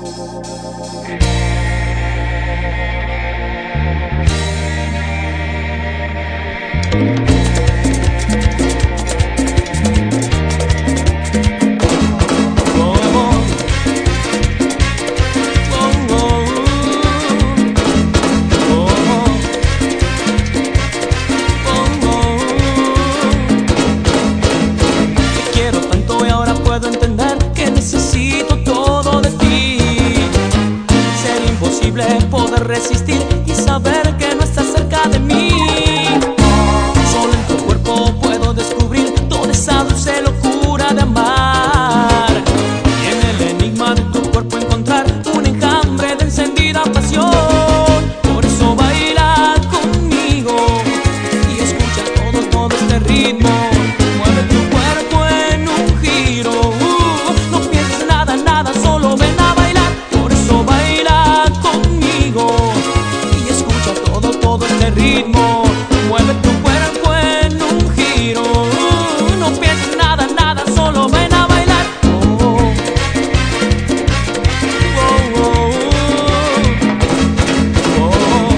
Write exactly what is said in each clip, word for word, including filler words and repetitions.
Poder resistir y saber que no estás cerca de mí. Solo en tu cuerpo puedo descubrir toda esa dulce locura de amar, y en el enigma de tu cuerpo encontrar un enjambre de encendida pasión. Por eso baila conmigo y escucha todo, todo este ritmo. Mueve tu cuerpo en un giro, uh, no pienses nada, nada, solo ven a bailar. Por eso baila conmigo y escucha todo, todo este ritmo. Mueve tu cuerpo en un giro, uh, no pienses nada, nada, solo ven a bailar. Oh, oh, oh, oh,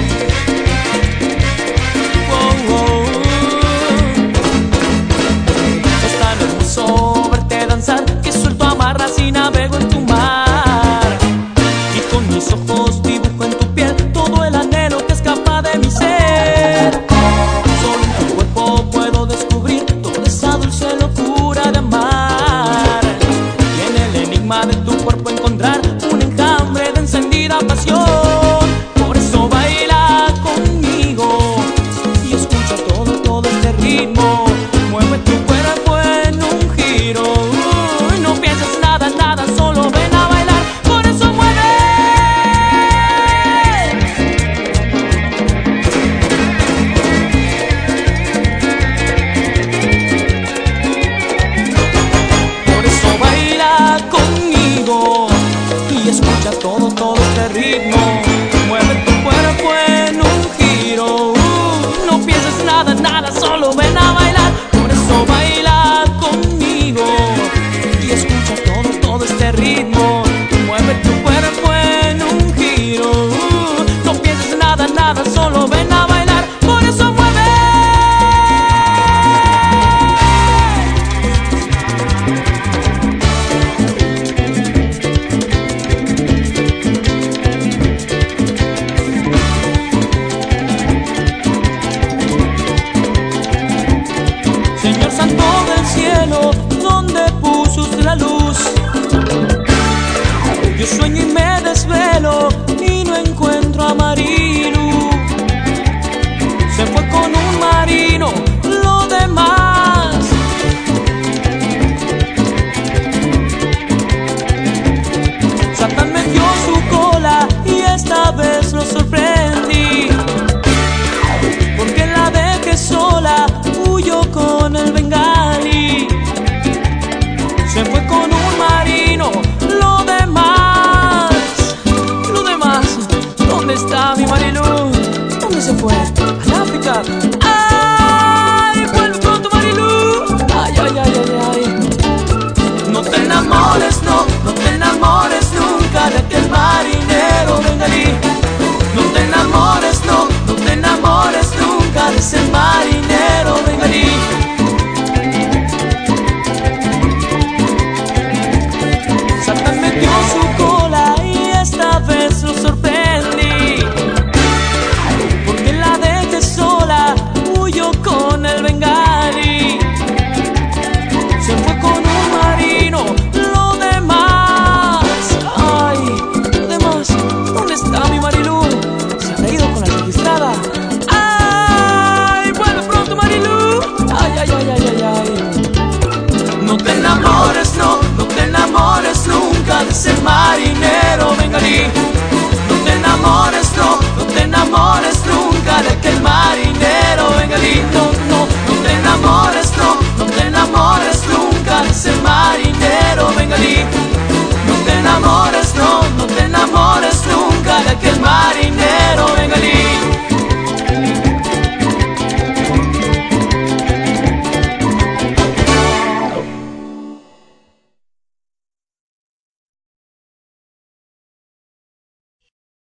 oh, oh. Es tan hermoso verte danzar que suelto amarras y navego en tu mar, y con mis ojos dibujo en tu piel todo el anhelo que escapa de mi ser. Solo en tu cuerpo puedo descubrir toda esa dulce locura de amar, y en el enigma de tu cuerpo encontrar